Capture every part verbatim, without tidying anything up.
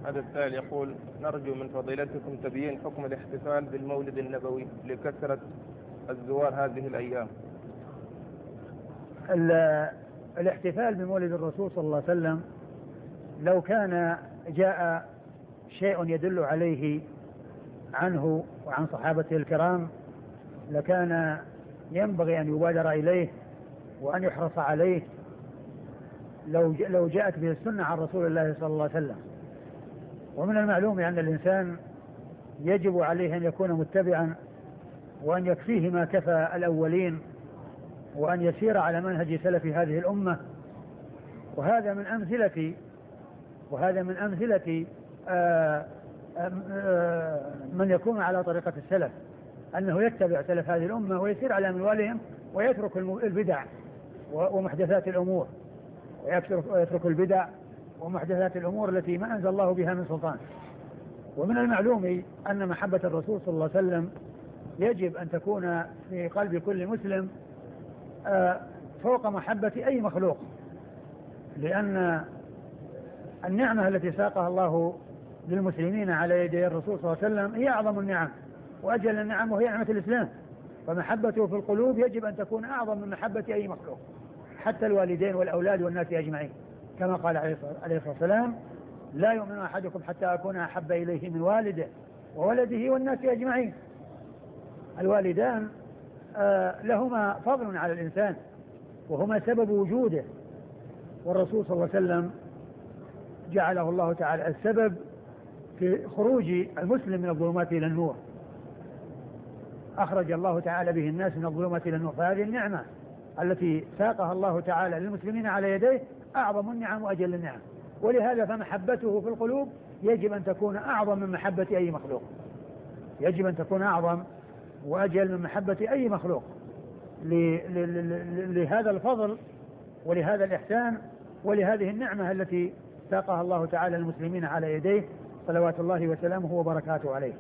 هذا السائل يقول: نرجو من فضيلتكم تبيين حكم الاحتفال بالمولد النبوي لكثرة الزوار هذه الأيام. الاحتفال بمولد الرسول صلى الله عليه وسلم لو كان جاء شيء يدل عليه عنه وعن صحابته الكرام لكان ينبغي أن يبادر إليه وأن يحرص عليه لو لو جاءت به السنة عن رسول الله صلى الله عليه وسلم. ومن المعلوم أن الإنسان يجب عليه أن يكون متبعا وأن يكفيه ما كفى الأولين وأن يسير على منهج سلف هذه الأمة. وهذا من أمثلة وهذا من أمثلة آآ آآ من يكون على طريقة السلف، أنه يتبع سلف هذه الأمة ويسير على منوالهم ويترك البدع ومحدثات الأمور ويترك البدع ومحدثات الأمور التي ما أنزل الله بها من سلطان. ومن المعلوم أن محبة الرسول صلى الله عليه وسلم يجب أن تكون في قلب كل مسلم فوق محبة أي مخلوق، لأن النعمة التي ساقها الله للمسلمين على يدي الرسول صلى الله عليه وسلم هي أعظم النعم وأجل النعم، وهي نعمة الإسلام. فمحبته في القلوب يجب أن تكون أعظم من محبة أي مخلوق، حتى الوالدين والأولاد والناس أجمعين، كما قال عليه الصلاة والسلام: لا يؤمن أحدكم حتى أكون أحب إليه من والده وولده والناس أجمعين. الوالدان آه لهما فضل على الإنسان وهما سبب وجوده، والرسول صلى الله عليه وسلم جعله الله تعالى السبب في خروج المسلم من الظلمات إلى النور، أخرج الله تعالى به الناس من الظلمات إلى النور. فهذه النعمة التي ساقها الله تعالى للمسلمين على يديه أعظم النعم وأجل النعم، ولهذا فمحبته في القلوب يجب أن تكون أعظم من محبة أي مخلوق، يجب أن تكون أعظم وأجل من محبة أي مخلوق لهذا الفضل ولهذا الإحسان ولهذه النعمة التي ساقها الله تعالى للمسلمين على يديه صلوات الله وسلامه وبركاته عليه.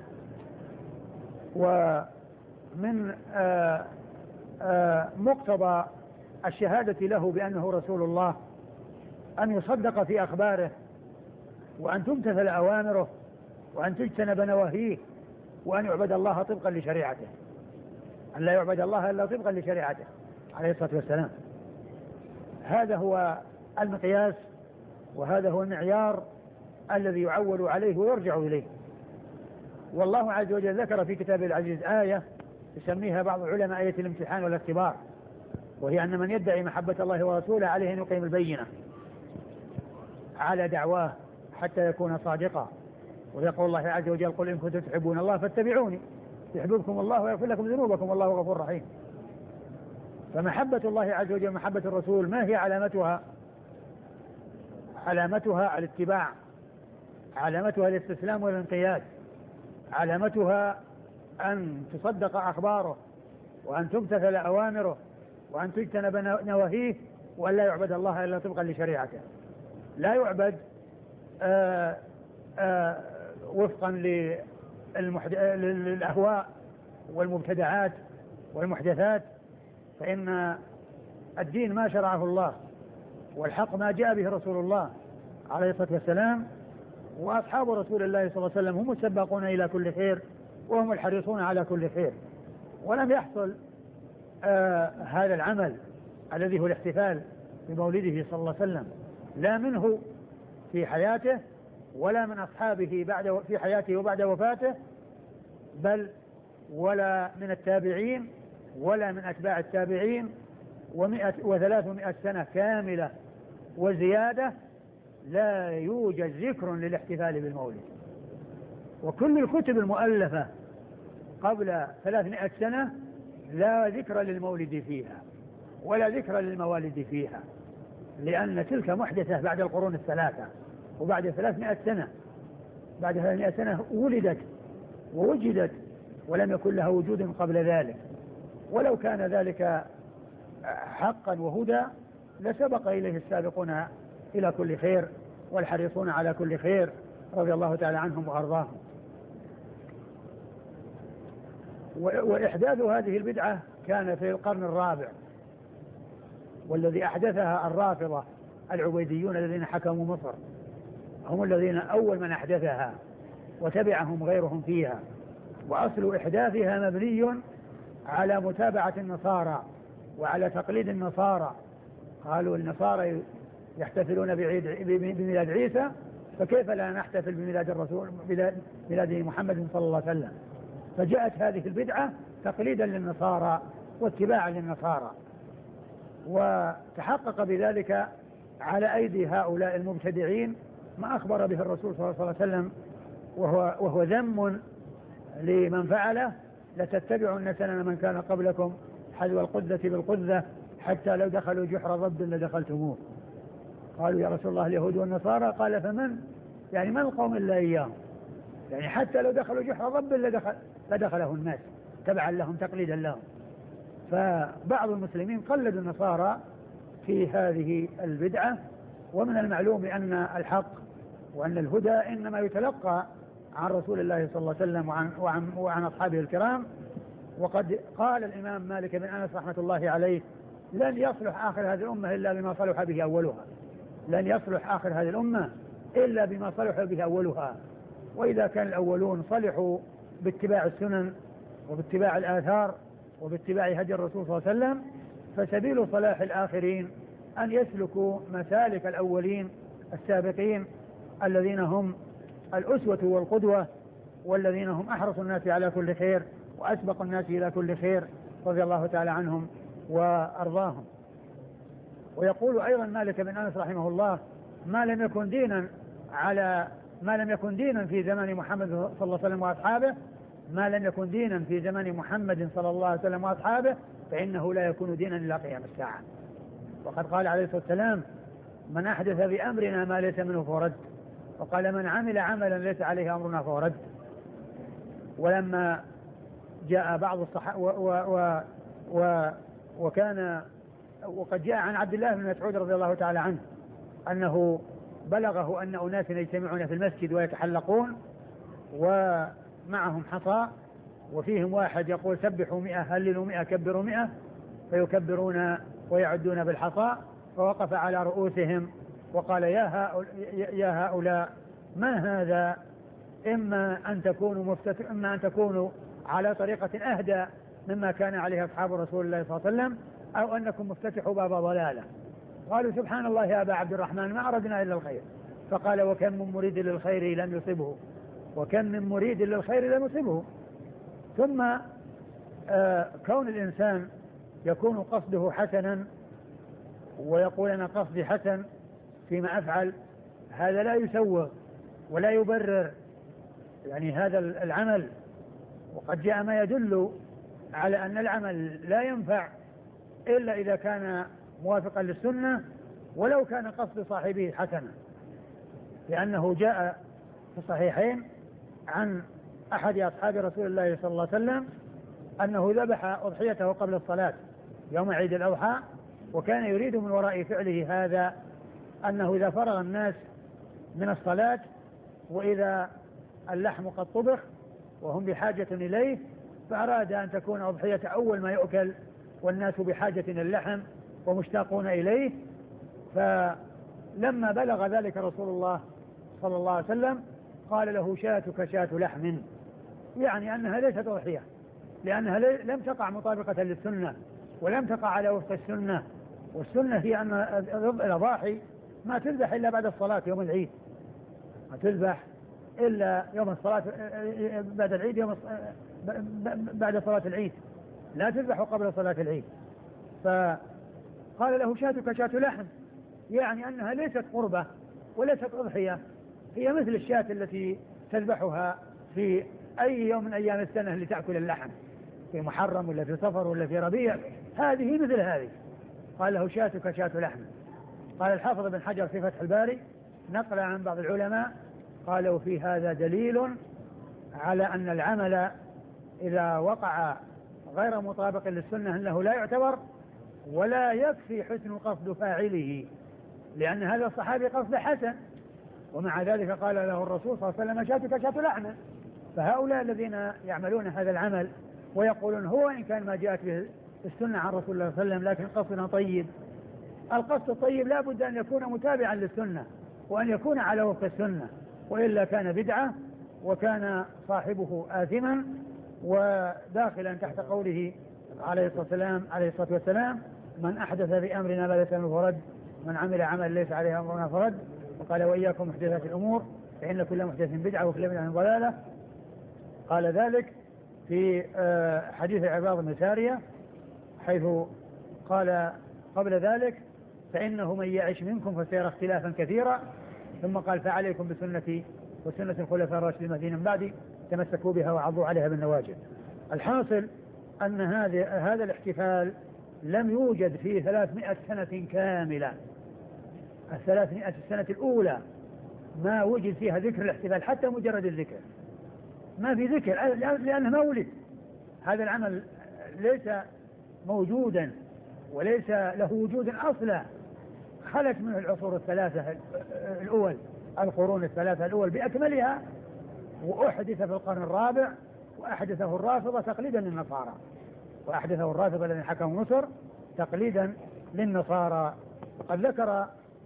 ومن آآ آآ مقتضى الشهادة له بأنه رسول الله أن يصدق في أخباره، وأن تمتثل أوامره، وأن تجتنب نواهيه، وأن يعبد الله طبقا لشريعته، أن لا يعبد الله إلا طبقا لشريعته عليه الصلاة والسلام. هذا هو المقياس وهذا هو المعيار الذي يعول عليه ويرجع إليه. والله عز وجل ذكر في كتابه العزيز آية يسميها بعض العلماء آية الامتحان والاختبار، وهي أن من يدعي محبة الله ورسوله عليه أن يقيم البينة على دعواه حتى يكون صادقا. ويقول الله عز وجل: قل إن كنتم تحبون الله فاتبعوني يحببكم الله ويغفر لكم ذنوبكم والله غفور رحيم. فمحبة الله عز وجل محبة الرسول ما هي علامتها؟ علامتها الاتباع، علامتها الاستسلام والانقياد، علامتها أن تصدق أخباره، وأن تمتثل أوامره، وأن تجتنب نواهيه، وأن لا يعبد الله إلا طبقا لشريعته. لا يعبد آآ آآ وفقا للأهواء والمبتدعات والمحدثات، فإن الدين ما شرعه الله، والحق ما جاء به رسول الله عليه الصلاة والسلام. وأصحاب رسول الله صلى الله عليه وسلم هم السباقون إلى كل خير وهم الحريصون على كل خير. ولم يحصل آه هذا العمل الذي هو الاحتفال بمولده صلى الله عليه وسلم لا منه في حياته ولا من أصحابه بعد في حياته وبعد وفاته، بل ولا من التابعين ولا من أتباع التابعين، ومئة وثلاثمائة سنة كاملة وزيادة لا يوجد ذكر للاحتفال بالمولد. وكل الكتب المؤلفة قبل ثلاثمائة سنة لا ذكر للمولد فيها ولا ذكر للموالد فيها، لأن تلك محدثة بعد القرون الثلاثة وبعد ثلاثمائة سنة. بعد ثلاثمائة سنة ولدت ووجدت ولم يكن لها وجود قبل ذلك. ولو كان ذلك حقا وهدى لسبق إليه السابقون إلى كل خير والحريصون على كل خير رضي الله تعالى عنهم وأرضاهم. وإحداث هذه البدعة كان في القرن الرابع، والذي أحدثها الرافضة العبيديون الذين حكموا مصر هم الذين أول من أحدثها وتبعهم غيرهم فيها. وأصل إحداثها مبني على متابعة النصارى وعلى تقليد النصارى. قالوا النصارى يحتفلون بميلاد عيسى، فكيف لا نحتفل بميلاد الرسول ميلاد محمد صلى الله عليه وسلم؟ فجاءت هذه البدعة تقليدا للنصارى واتباعا للنصارى، وتحقق بذلك على أيدي هؤلاء المبتدعين ما أخبر به الرسول صلى الله عليه وسلم، وهو, وهو ذم لمن فعله: لتتبعن سنن من كان قبلكم حذو القذة بالقذة حتى لو دخلوا جحر ضب لدخلتموه. قالوا يا رسول الله اليهود والنصارى، قال فمن؟ يعني من القوم إلا إياهم، يعني حتى لو دخلوا جحر ضب لدخل لدخله الناس تبعا لهم تقليدا لهم. فبعض المسلمين قلدوا النصارى في هذه البدعة. ومن المعلوم أن الحق وأن الهدى إنما يتلقى عن رسول الله صلى الله عليه وسلم وعن, وعن, وعن أصحابه الكرام. وقد قال الإمام مالك بن أنس رحمة الله عليه: لن يصلح آخر هذه الأمة إلا بما صلح به أولها. لن يصلح آخر هذه الأمة إلا بما صلح به أولها. وإذا كان الأولون صلحوا باتباع السنن وباتباع الآثار وباتباع هدي الرسول صلى الله عليه وسلم، فسبيل صلاح الآخرين أن يسلكوا مسالك الأولين السابقين الذين هم الأسوة والقدوة، والذين هم أحرص الناس على كل خير وأسبق الناس إلى كل خير، رضي الله تعالى عنهم وأرضاهم. ويقول أيضا مالك بن أنس رحمه الله: ما لم يكن دينا على ما لم يكن دينا في زمان محمد صلى الله عليه وسلم وأصحابه ما لم يكن دينا في زمان محمد صلى الله عليه وسلم وأصحابه فإنه لا يكون دينا إلى قيام الساعة. وقد قال عليه الصلاة والسلام: من أحدث بأمرنا ما ليس منه فهو رد. وقال: من عمل عملا ليس عليه أمرنا فهو رد. ولما جاء بعض الصحابة و و و وكان وقد جاء عن عبد الله بن مسعود رضي الله تعالى عنه أنه بلغه أن أناس يجتمعون في المسجد ويتحلقون ومعهم حصى، وفيهم واحد يقول: سبحوا مئة، هللوا مئة، كبروا مئة، فيكبرون ويعدون بالحصى. فوقف على رؤوسهم وقال: يا هؤلاء, يا هؤلاء ما هذا؟ إما أن تكونوا مفتت... إما أن تكونوا على طريقة أهدى مما كان عليه أصحاب رسول الله صلى الله عليه وسلم، أو أنكم مفتتحوا باب ضلالة. قالوا: سبحان الله يا أبا عبد الرحمن، ما أردنا إلا الخير. فقال: وكم من مريد للخير لم يصبه، وكم من مريد للخير لم يصبه. ثم آه كون الإنسان يكون قصده حسنا ويقول: أنا قصدي حسن فيما أفعل، هذا لا يسوغ ولا يبرر يعني هذا العمل. وقد جاء ما يدل على أن العمل لا ينفع إلا إذا كان موافقا للسنة ولو كان قصد صاحبه حسنا، لأنه جاء في الصحيحين عن أحد أصحاب رسول الله صلى الله عليه وسلم أنه ذبح أضحيته قبل الصلاة يوم عيد الأضحى، وكان يريد من وراء فعله هذا أنه إذا فرغ الناس من الصلاة وإذا اللحم قد طبخ وهم بحاجة إليه، فأراد أن تكون أضحية أول ما يؤكل والناس بحاجة إلى اللحم ومشتاقون إليه. فلما بلغ ذلك رسول الله صلى الله عليه وسلم قال له: شاتك شاة لحم، يعني أنها ليست أضحية، لأنها لم تقع مطابقة للسنة ولم تقع على وفق السنة. والسنة هي أن الأضاحي ما تذبح إلا بعد الصلاة يوم العيد، ما تذبح إلا يوم الصلاة بعد العيد، يوم بعد صلاة العيد، لا تذبح قبل صلاة العيد. فقال له: شاتك شاة لحم، يعني أنها ليست قربة وليست أضحية، هي مثل الشاة التي تذبحها في أي يوم من أيام السنة لتأكل اللحم، في محرم ولا في صفر ولا في ربيع، هذه مثل هذه. قال له: شاتك شاة لحم. قال الحافظ بن حجر في فتح الباري نقل عن بعض العلماء قالوا: في هذا دليل على أن العمل إذا وقع غير مطابق للسنة أنه لا يعتبر ولا يكفي حسن قصد فاعله، لأن هذا الصحابي قصد حسن، ومع ذلك قال له الرسول صلى الله عليه وسلم: شاتك شاة لحم. فهؤلاء الذين يعملون هذا العمل ويقولون هو إن كان ما جاءت به السنة عن رسول الله صلى الله عليه وسلم لكن قصدنا طيب، القصد الطيب لا بد أن يكون متابعا للسنة وأن يكون على وفق السنة، وإلا كان بدعة وكان صاحبه آثما وداخلا تحت قوله عليه الصلاة والسلام عليه الصلاة والسلام من أحدث بأمرنا ما ليس منه فرد، من عمل عمل ليس عليه أمرنا فرد. وقال وإياكم محدثات الأمور فإن كل محدث بدعة وكل بدعة ضلالة. قال ذلك في حديث عباد بن سارية حيث قال قبل ذلك فإنه من يعش منكم فسيرى اختلافا كثيرا، ثم قال فعليكم بسنتي وسنة الخلفاء الراشدين المهديين من بعدي تمسكوا بها وعضوا عليها بالنواجذ. الحاصل أن هذا هذا الاحتفال لم يوجد في ثلاثمائة سنة كاملة. الثلاثمائة السنة الأولى ما وجد فيها ذكر الاحتفال حتى مجرد الذكر، ما في ذكر لأنه مولد. هذا العمل ليس موجودا وليس له وجود أصلا، خلت منه العصور الثلاثة الأول، القرون الثلاثة الأول بأكملها، وأحدث في القرن الرابع وأحدثه الرافضة تقليدا للنصارى، وأحدثه الرافضة الذين حكموا مصر تقليدا للنصارى. وقد ذكر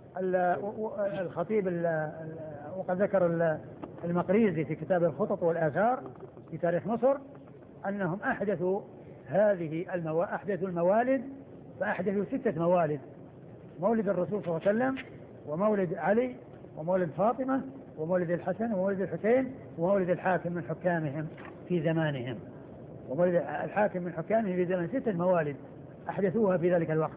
الخطيب وقد ذكر المقريزي في كتاب الخطط والآثار في تاريخ مصر أنهم أحدثوا هذه المو... أحدثوا الموالد، فأحدثوا ستة موالد: مولد الرسول صلى الله عليه وسلم، ومولد علي، ومولد فاطمة، ومولد الحسن، ومولد الحسين، ومولد الحاكم من حكامهم في زمانهم، ومولد الحاكم من حكامهم في زمان. ستة موالد أحدثوها في ذلك الوقت.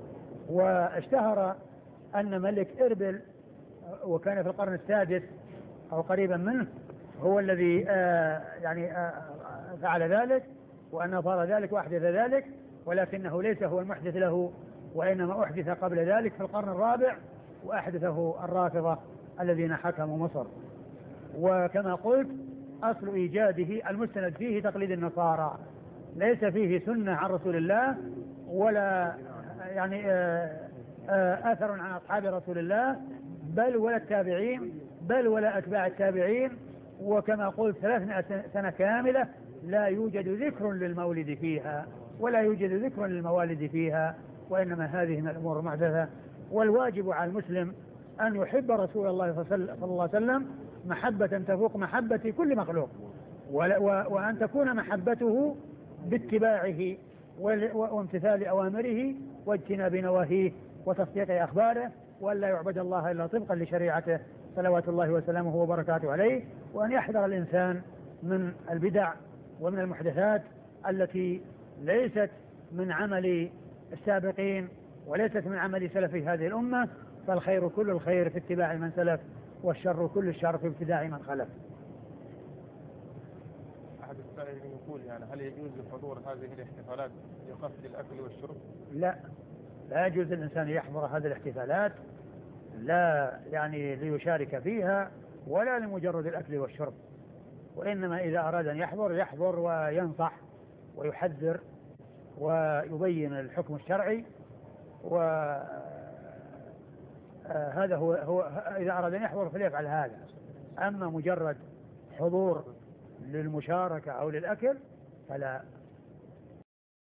واشتهر أن ملك إربل وكان في القرن السادس أو قريبا منه هو الذي آه يعني آه فعل ذلك، وأن فعل ذلك وأحدث ذلك، ولكنه ليس هو المحدث له، وإنما أحدث قبل ذلك في القرن الرابع، وأحدثه الرافضة الذين حكموا مصر. وكما قلت أصل إيجاده المستند فيه تقليد النصارى، ليس فيه سنة عن رسول الله ولا يعني آه آه أثر عن أصحاب رسول الله، بل ولا التابعين، بل ولا أتباع التابعين. وكما قلت ثلاثمائة سنة كاملة لا يوجد ذكر للمولد فيها ولا يوجد ذكر للموالد فيها، وإنما هذه من الأمور المحدثة. والواجب على المسلم أن يحب رسول الله صلى الله عليه وسلم محبة تفوق محبة كل مخلوق، وأن تكون محبته باتباعه وامتثال أوامره واجتناب نواهيه وتصديق أخباره، وأن لا يعبد الله إلا طبقا لشريعته صلوات الله وسلامه وبركاته عليه. وأن يحذر الإنسان من البدع ومن المحدثات التي ليست من عمل السابقين وليست من عمل سلف هذه الأمة، فالخير كل الخير في اتباع من سلف، والشر كل الشر في ابتداع من خلف. أحد السائلين يقول يعني هل يجوز حضور هذه الاحتفالات لقصد الأكل والشرب؟ لا، لا يجوز الإنسان يحضر هذه الاحتفالات لا يعني ليشارك فيها ولا لمجرد الأكل والشرب، وإنما إذا أراد أن يحضر يحضر وينصح ويحذر ويبين الحكم الشرعي، وهذا هو, هو إذا أراد أن يحضر فليفعل هذا. أما مجرد حضور للمشاركة أو للأكل فلا